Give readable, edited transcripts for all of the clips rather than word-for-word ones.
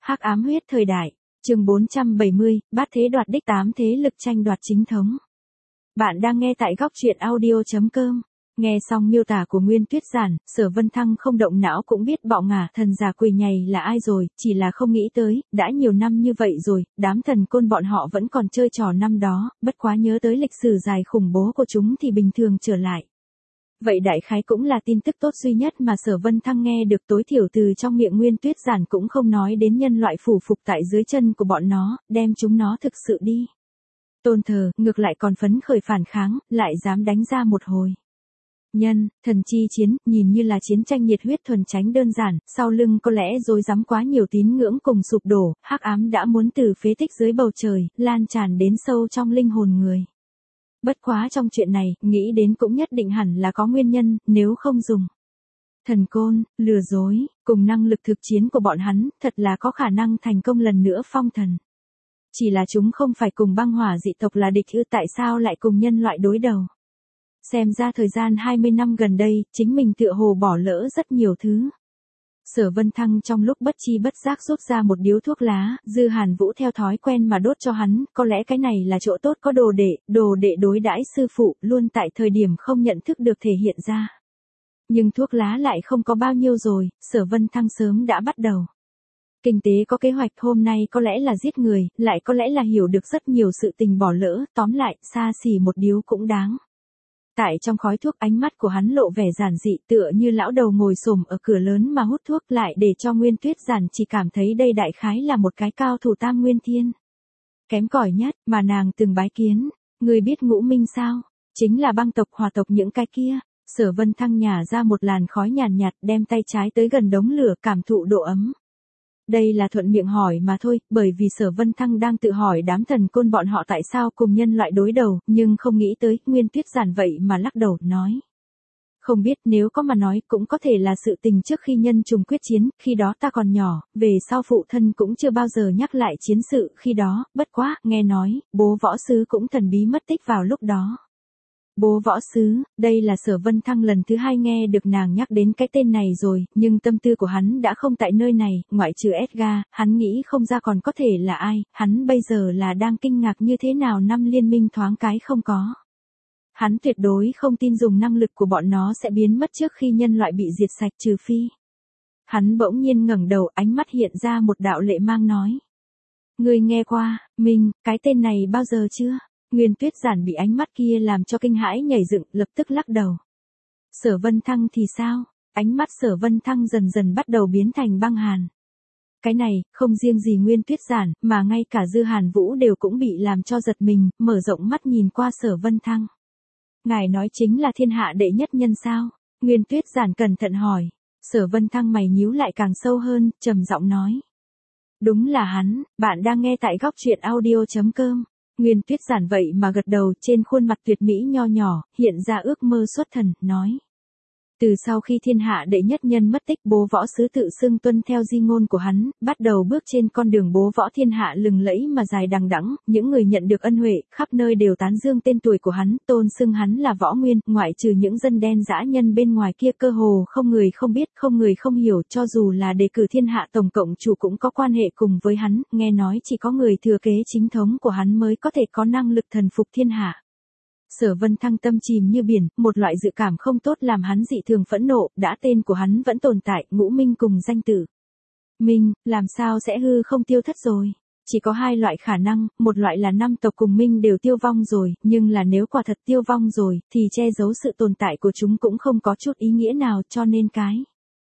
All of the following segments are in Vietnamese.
Hắc ám huyết thời đại, chương 470, bát thế đoạt đích 8 thế lực tranh đoạt chính thống. Bạn đang nghe tại góc truyện audio.com. Nghe xong miêu tả của Nguyên Tuyết Giản, Sở Vân Thăng không động não cũng biết bọ ngả thần già quỳ nhầy là ai rồi, chỉ là không nghĩ tới, đã nhiều năm như vậy rồi, đám thần côn bọn họ vẫn còn chơi trò năm đó, bất quá nhớ tới lịch sử dài khủng bố của chúng thì bình thường trở lại. Vậy đại khái cũng là tin tức tốt duy nhất mà Sở Vân Thăng nghe được, tối thiểu từ trong miệng Nguyên Tuyết Giản cũng không nói đến nhân loại phủ phục tại dưới chân của bọn nó, đem chúng nó thực sự đi tôn thờ, ngược lại còn phấn khởi phản kháng, lại dám đánh ra một hồi. Nhân, thần chi chiến, nhìn như là chiến tranh nhiệt huyết thuần tránh đơn giản, sau lưng có lẽ rối rắm quá nhiều tín ngưỡng cùng sụp đổ, hắc ám đã muốn từ phế tích dưới bầu trời, lan tràn đến sâu trong linh hồn người. Bất quá trong chuyện này, nghĩ đến cũng nhất định hẳn là có nguyên nhân, nếu không dùng thần côn, lừa dối, cùng năng lực thực chiến của bọn hắn, thật là có khả năng thành công lần nữa phong thần. Chỉ là chúng không phải cùng băng hỏa dị tộc là địch ư, tại sao lại cùng nhân loại đối đầu? Xem ra thời gian 20 năm gần đây, chính mình tựa hồ bỏ lỡ rất nhiều thứ. Sở Vân Thăng trong lúc bất chi bất giác rút ra một điếu thuốc lá, Dư Hàn Vũ theo thói quen mà đốt cho hắn, có lẽ cái này là chỗ tốt có đồ đệ đối đãi sư phụ, luôn tại thời điểm không nhận thức được thể hiện ra. Nhưng thuốc lá lại không có bao nhiêu rồi, Sở Vân Thăng sớm đã bắt đầu. Kinh tế có kế hoạch, hôm nay có lẽ là giết người, lại có lẽ là hiểu được rất nhiều sự tình bỏ lỡ, tóm lại, xa xỉ một điếu cũng đáng. Tại trong khói thuốc, ánh mắt của hắn lộ vẻ giản dị, tựa như lão đầu ngồi xổm ở cửa lớn mà hút thuốc, lại để cho Nguyên Tuyết Giản chỉ cảm thấy đây đại khái là một cái cao thủ tam nguyên thiên. Kém cỏi nhất mà nàng từng bái kiến. Người biết Ngũ Minh sao? Chính là băng tộc hỏa tộc những cái kia. Sở Vân Thăng nhả ra một làn khói nhàn nhạt, đem tay trái tới gần đống lửa, cảm thụ độ ấm. Đây là thuận miệng hỏi mà thôi, bởi vì Sở Vân Thăng đang tự hỏi đám thần côn bọn họ tại sao cùng nhân loại đối đầu, nhưng không nghĩ tới, Nguyên Tuyết Giản vậy mà lắc đầu, nói. Không biết, nếu có mà nói, cũng có thể là sự tình trước khi nhân trùng quyết chiến, khi đó ta còn nhỏ, về sau phụ thân cũng chưa bao giờ nhắc lại chiến sự khi đó, bất quá, nghe nói, bố võ sứ cũng thần bí mất tích vào lúc đó. Bố võ sứ, đây là Sở Vân Thăng lần thứ 2 nghe được nàng nhắc đến cái tên này rồi, nhưng tâm tư của hắn đã không tại nơi này, ngoại trừ Edgar, hắn nghĩ không ra còn có thể là ai, hắn bây giờ là đang kinh ngạc như thế nào năm liên minh thoáng cái không có. Hắn tuyệt đối không tin dùng năng lực của bọn nó sẽ biến mất trước khi nhân loại bị diệt sạch, trừ phi. Hắn bỗng nhiên ngẩng đầu, ánh mắt hiện ra một đạo lệ mang, nói. Ngươi nghe qua, Minh, cái tên này bao giờ chưa? Nguyên Tuyết Giản bị ánh mắt kia làm cho kinh hãi nhảy dựng, lập tức lắc đầu. Sở Vân Thăng thì sao? Ánh mắt Sở Vân Thăng dần dần bắt đầu biến thành băng hàn. Cái này, không riêng gì Nguyên Tuyết Giản, mà ngay cả Dư Hàn Vũ đều cũng bị làm cho giật mình, mở rộng mắt nhìn qua Sở Vân Thăng. Ngài nói chính là thiên hạ đệ nhất nhân sao? Nguyên Tuyết Giản cẩn thận hỏi. Sở Vân Thăng mày nhíu lại càng sâu hơn, trầm giọng nói. Đúng là hắn, bạn đang nghe tại góc truyện audio.com. Nguyên Tuyết Giản vậy mà gật đầu, trên khuôn mặt tuyệt mỹ nho nhỏ, hiện ra ước mơ xuất thần, nói. Từ sau khi thiên hạ đệ nhất nhân mất tích, bố võ sứ tự xưng tuân theo di ngôn của hắn, bắt đầu bước trên con đường bố võ thiên hạ lừng lẫy mà dài đằng đẵng, những người nhận được ân huệ, khắp nơi đều tán dương tên tuổi của hắn, tôn xưng hắn là võ nguyên, ngoại trừ những dân đen dã nhân bên ngoài kia cơ hồ không người không biết, không người không hiểu, cho dù là đề cử thiên hạ tổng cộng chủ cũng có quan hệ cùng với hắn, nghe nói chỉ có người thừa kế chính thống của hắn mới có thể có năng lực thần phục thiên hạ. Sở Vân Thăng tâm chìm như biển, một loại dự cảm không tốt làm hắn dị thường phẫn nộ, đã tên của hắn vẫn tồn tại, Ngũ Minh cùng danh tử. Minh, làm sao sẽ hư không tiêu thất rồi? Chỉ có hai loại khả năng, một loại là năm tộc cùng Minh đều tiêu vong rồi, nhưng là nếu quả thật tiêu vong rồi, thì che giấu sự tồn tại của chúng cũng không có chút ý nghĩa nào, cho nên cái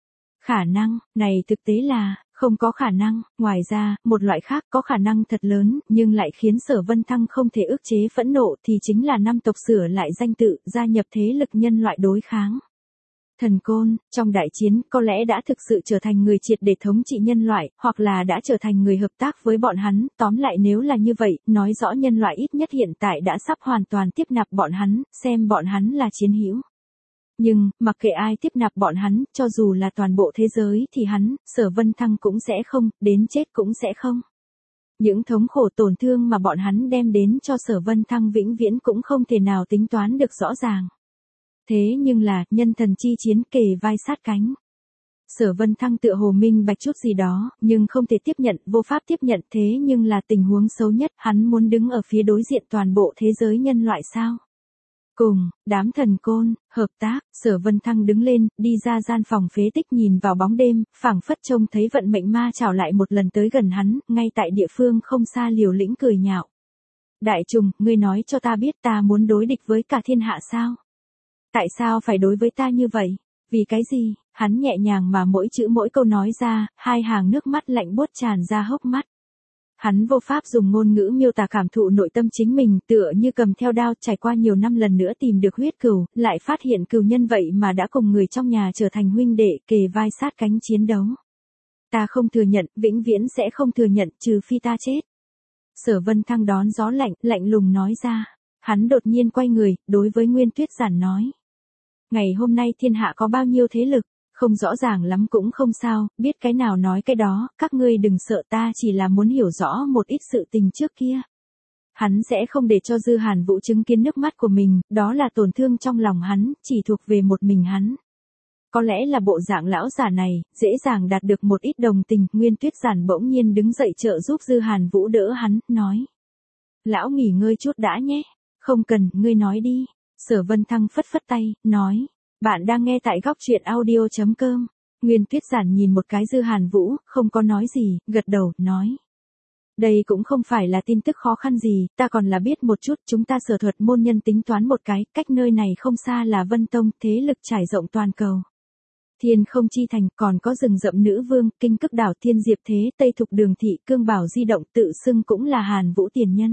khả năng này thực tế là không có khả năng. Ngoài ra, một loại khác có khả năng thật lớn, nhưng lại khiến Sở Vân Thăng không thể ức chế phẫn nộ, thì chính là năm tộc sửa lại danh tự, gia nhập thế lực nhân loại đối kháng. Thần côn, trong đại chiến, có lẽ đã thực sự trở thành người triệt để thống trị nhân loại, hoặc là đã trở thành người hợp tác với bọn hắn, tóm lại nếu là như vậy, nói rõ nhân loại ít nhất hiện tại đã sắp hoàn toàn tiếp nạp bọn hắn, xem bọn hắn là chiến hữu. Nhưng, mặc kệ ai tiếp nạp bọn hắn, cho dù là toàn bộ thế giới thì hắn, Sở Vân Thăng cũng sẽ không, đến chết cũng sẽ không. Những thống khổ tổn thương mà bọn hắn đem đến cho Sở Vân Thăng vĩnh viễn cũng không thể nào tính toán được rõ ràng. Thế nhưng là, nhân thần chi chiến kề vai sát cánh. Sở Vân Thăng tựa hồ minh bạch chút gì đó, nhưng không thể tiếp nhận, vô pháp tiếp nhận thế nhưng là tình huống xấu nhất, hắn muốn đứng ở phía đối diện toàn bộ thế giới nhân loại sao? Cùng, đám thần côn, hợp tác, Sở Vân Thăng đứng lên, đi ra gian phòng phế tích nhìn vào bóng đêm, phảng phất trông thấy vận mệnh ma chảo lại một lần tới gần hắn, ngay tại địa phương không xa liều lĩnh cười nhạo. Đại trùng, ngươi nói cho ta biết ta muốn đối địch với cả thiên hạ sao? Tại sao phải đối với ta như vậy? Vì cái gì? Hắn nhẹ nhàng mà mỗi chữ mỗi câu nói ra, hai hàng nước mắt lạnh buốt tràn ra hốc mắt. Hắn vô pháp dùng ngôn ngữ miêu tả cảm thụ nội tâm chính mình, tựa như cầm theo đao trải qua nhiều năm lần nữa tìm được huyết cừu, lại phát hiện cừu nhân vậy mà đã cùng người trong nhà trở thành huynh đệ, kề vai sát cánh chiến đấu. Ta không thừa nhận, vĩnh viễn sẽ không thừa nhận, trừ phi ta chết. Sở Vân Thăng đón gió lạnh, lạnh lùng nói ra. Hắn đột nhiên quay người, đối với Nguyên Tuyết Giản nói. Ngày hôm nay thiên hạ có bao nhiêu thế lực? Không rõ ràng lắm cũng không sao, biết cái nào nói cái đó, các ngươi đừng sợ, ta chỉ là muốn hiểu rõ một ít sự tình trước kia. Hắn sẽ không để cho Dư Hàn Vũ chứng kiến nước mắt của mình, đó là tổn thương trong lòng hắn, chỉ thuộc về một mình hắn. Có lẽ là bộ dạng lão giả này, dễ dàng đạt được một ít đồng tình, Nguyên Tuyết Giản bỗng nhiên đứng dậy trợ giúp Dư Hàn Vũ đỡ hắn, nói. Lão nghỉ ngơi chút đã nhé, không cần, ngươi nói đi. Sở Vân Thăng phất phất tay, nói. Bạn đang nghe tại góc truyện audio.com. Nguyên Tuyết Giản nhìn một cái Dư Hàn Vũ, không có nói gì, gật đầu, nói. Đây cũng không phải là tin tức khó khăn gì, ta còn là biết một chút, chúng ta Sở Thuật môn nhân tính toán một cái, cách nơi này không xa là Vân Tông, thế lực trải rộng toàn cầu. Thiên Không Chi Thành, còn có rừng rậm Nữ Vương, Kinh Cực Đảo, Thiên Diệp Thế, Tây Thục Đường Thị, Cương Bảo Di Động, tự xưng cũng là Hàn Vũ tiền nhân.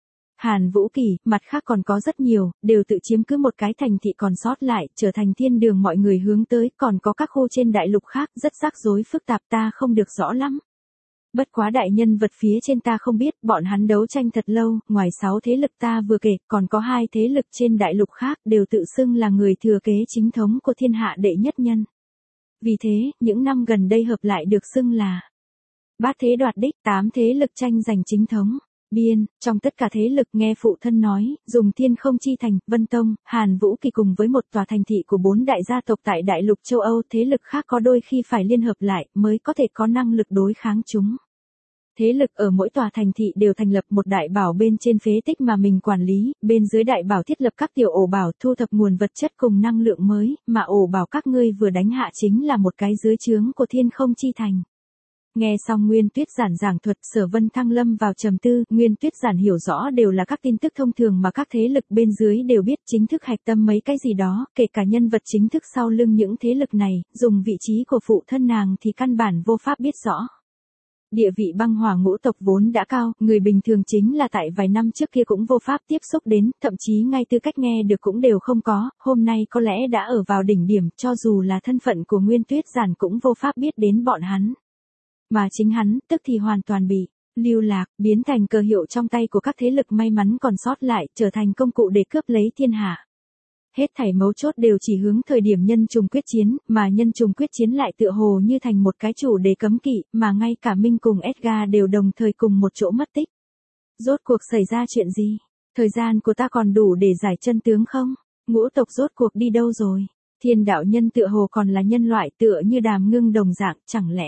Hàn Vũ Kỳ, mặt khác còn có rất nhiều, đều tự chiếm cứ một cái thành thị còn sót lại, trở thành thiên đường mọi người hướng tới, còn có các khu trên đại lục khác, rất rắc rối phức tạp ta không được rõ lắm. Bất quá đại nhân vật phía trên ta không biết, bọn hắn đấu tranh thật lâu, ngoài 6 thế lực ta vừa kể, còn có 2 thế lực trên đại lục khác, đều tự xưng là người thừa kế chính thống của thiên hạ đệ nhất nhân. Vì thế, những năm gần đây hợp lại được xưng là bát thế đoạt đích, 8 thế lực tranh giành chính thống. Biên, trong tất cả thế lực nghe phụ thân nói, dùng Thiên Không Chi Thành, Vân Tông, Hàn Vũ Kỳ cùng với một tòa thành thị của 4 đại gia tộc tại đại lục châu Âu, thế lực khác có đôi khi phải liên hợp lại mới có thể có năng lực đối kháng chúng. Thế lực ở mỗi tòa thành thị đều thành lập một đại bảo bên trên phế tích mà mình quản lý, bên dưới đại bảo thiết lập các tiểu ổ bảo thu thập nguồn vật chất cùng năng lượng mới, mà ổ bảo các ngươi vừa đánh hạ chính là một cái dưới trướng của Thiên Không Chi Thành. Nghe xong Nguyên Tuyết Giản giảng thuật, Sở Vân Thăng lâm vào trầm tư, Nguyên Tuyết Giản hiểu rõ đều là các tin tức thông thường mà các thế lực bên dưới đều biết, chính thức hạch tâm mấy cái gì đó, kể cả nhân vật chính thức sau lưng những thế lực này, dùng vị trí của phụ thân nàng thì căn bản vô pháp biết rõ. Địa vị băng hỏa ngũ tộc vốn đã cao, người bình thường chính là tại vài năm trước kia cũng vô pháp tiếp xúc đến, thậm chí ngay tư cách nghe được cũng đều không có, hôm nay có lẽ đã ở vào đỉnh điểm, cho dù là thân phận của Nguyên Tuyết Giản cũng vô pháp biết đến bọn hắn. Mà chính hắn, tức thì hoàn toàn bị lưu lạc, biến thành cơ hiệu trong tay của các thế lực may mắn còn sót lại, trở thành công cụ để cướp lấy thiên hạ. Hết thảy mấu chốt đều chỉ hướng thời điểm nhân trùng quyết chiến, mà nhân trùng quyết chiến lại tựa hồ như thành một cái chủ đề cấm kỵ, mà ngay cả Minh cùng Edgar đều đồng thời cùng một chỗ mất tích. Rốt cuộc xảy ra chuyện gì? Thời gian của ta còn đủ để giải chân tướng không? Ngũ tộc rốt cuộc đi đâu rồi? Thiên đạo nhân tựa hồ còn là nhân loại, tựa như Đàm Ngưng đồng dạng, chẳng lẽ?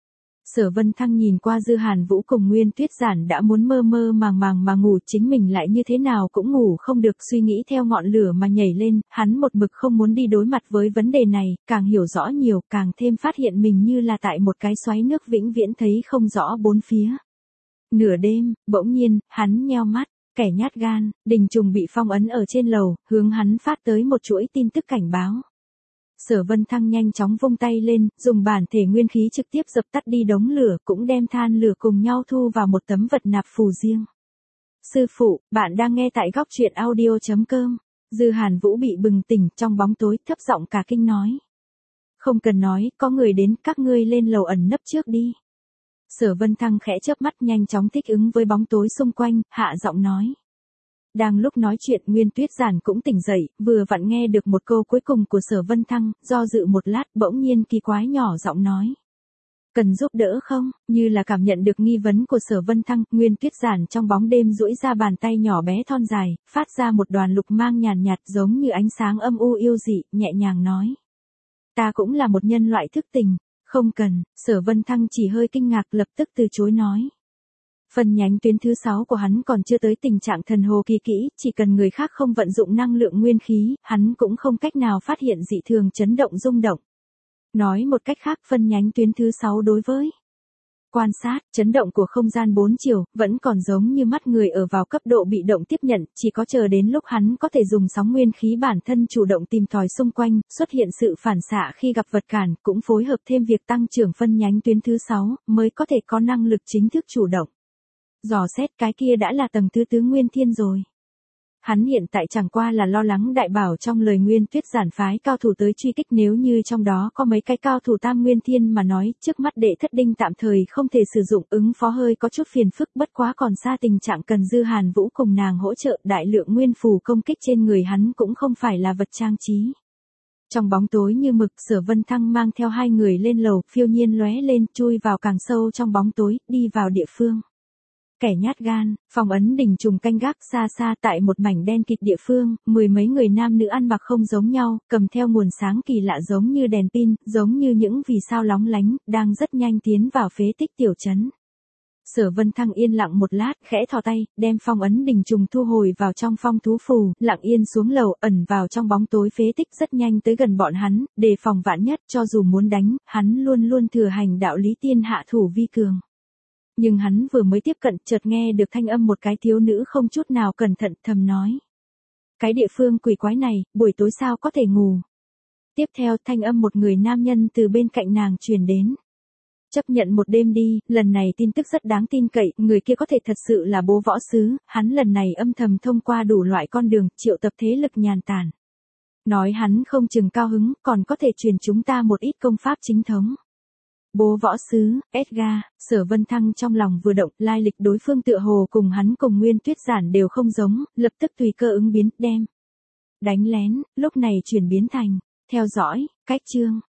Sở Vân Thăng nhìn qua Dư Hàn Vũ cùng Nguyên Tuyết Giản đã muốn mơ mơ màng màng mà ngủ, chính mình lại như thế nào cũng ngủ không được, suy nghĩ theo ngọn lửa mà nhảy lên, hắn một mực không muốn đi đối mặt với vấn đề này, càng hiểu rõ nhiều, càng thêm phát hiện mình như là tại một cái xoáy nước vĩnh viễn thấy không rõ bốn phía. Nửa đêm, bỗng nhiên, hắn nheo mắt, kẻ nhát gan, Đình Trùng bị phong ấn ở trên lầu, hướng hắn phát tới một chuỗi tin tức cảnh báo. Sở Vân Thăng nhanh chóng vung tay lên, dùng bản thể nguyên khí trực tiếp dập tắt đi đống lửa, cũng đem than lửa cùng nhau thu vào một tấm vật nạp phù riêng. Sư phụ, bạn đang nghe tại góc truyện audio.com. Dư Hàn Vũ bị bừng tỉnh trong bóng tối, thấp giọng cả kinh nói. Không cần nói, có người đến, các ngươi lên lầu ẩn nấp trước đi. Sở Vân Thăng khẽ chớp mắt nhanh chóng thích ứng với bóng tối xung quanh, hạ giọng nói. Đang lúc nói chuyện Nguyên Tuyết Giản cũng tỉnh dậy, vừa vặn nghe được một câu cuối cùng của Sở Vân Thăng, do dự một lát bỗng nhiên kỳ quái nhỏ giọng nói. Cần giúp đỡ không? Như là cảm nhận được nghi vấn của Sở Vân Thăng, Nguyên Tuyết Giản trong bóng đêm duỗi ra bàn tay nhỏ bé thon dài, phát ra một đoàn lục mang nhàn nhạt giống như ánh sáng âm u yêu dị, nhẹ nhàng nói. Ta cũng là một nhân loại thức tình. Không cần, Sở Vân Thăng chỉ hơi kinh ngạc lập tức từ chối nói. Phân nhánh tuyến thứ 6 của hắn còn chưa tới tình trạng thần hồ kỳ kỹ, chỉ cần người khác không vận dụng năng lượng nguyên khí, hắn cũng không cách nào phát hiện dị thường chấn động rung động. Nói một cách khác, phân nhánh tuyến thứ 6 đối với quan sát, chấn động của không gian 4 chiều, vẫn còn giống như mắt người ở vào cấp độ bị động tiếp nhận, chỉ có chờ đến lúc hắn có thể dùng sóng nguyên khí bản thân chủ động tìm tòi xung quanh, xuất hiện sự phản xạ khi gặp vật cản, cũng phối hợp thêm việc tăng trưởng phân nhánh tuyến thứ 6, mới có thể có năng lực chính thức chủ động. Dò xét cái kia đã là tầng thứ tứ nguyên thiên rồi. Hắn hiện tại chẳng qua là lo lắng đại bảo trong lời Nguyên Tuyết giản phái cao thủ tới truy kích, nếu như trong đó có mấy cái cao thủ tam nguyên thiên mà nói, trước mắt đệ thất đinh tạm thời không thể sử dụng, ứng phó hơi có chút phiền phức, bất quá còn xa tình trạng cần Dư Hàn Vũ cùng nàng hỗ trợ, đại lượng nguyên phù công kích trên người hắn cũng không phải là vật trang trí. Trong bóng tối như mực, Sở Vân Thăng mang theo hai người lên lầu, phiêu nhiên lóe lên, chui vào càng sâu trong bóng tối, đi vào địa phương. Kẻ nhát gan, Phong Ấn Đình trùng canh gác xa xa tại một mảnh đen kịt địa phương, mười mấy người nam nữ ăn mặc không giống nhau, cầm theo nguồn sáng kỳ lạ giống như đèn pin, giống như những vì sao lóng lánh, đang rất nhanh tiến vào phế tích tiểu trấn. Sở Vân Thăng yên lặng một lát, khẽ thò tay, đem Phong Ấn Đình trùng thu hồi vào trong phong thú phù, lặng yên xuống lầu, ẩn vào trong bóng tối phế tích, rất nhanh tới gần bọn hắn, đề phòng vạn nhất, cho dù muốn đánh, hắn luôn luôn thừa hành đạo lý tiên hạ thủ vi cường. Nhưng hắn vừa mới tiếp cận, chợt nghe được thanh âm một cái thiếu nữ không chút nào cẩn thận, thầm nói. Cái địa phương quỷ quái này, buổi tối sao có thể ngủ. Tiếp theo, thanh âm một người nam nhân từ bên cạnh nàng truyền đến. Chấp nhận một đêm đi, lần này tin tức rất đáng tin cậy, người kia có thể thật sự là bố võ sứ, hắn lần này âm thầm thông qua đủ loại con đường, triệu tập thế lực nhàn tản. Nói hắn không chừng cao hứng, còn có thể truyền chúng ta một ít công pháp chính thống. Bố võ sứ, Edgar, Sở Vân Thăng trong lòng vừa động, lai lịch đối phương tựa hồ cùng hắn cùng Nguyên Tuyết giản đều không giống, lập tức tùy cơ ứng biến, đem. Đánh lén, lúc này chuyển biến thành, theo dõi, cách chương.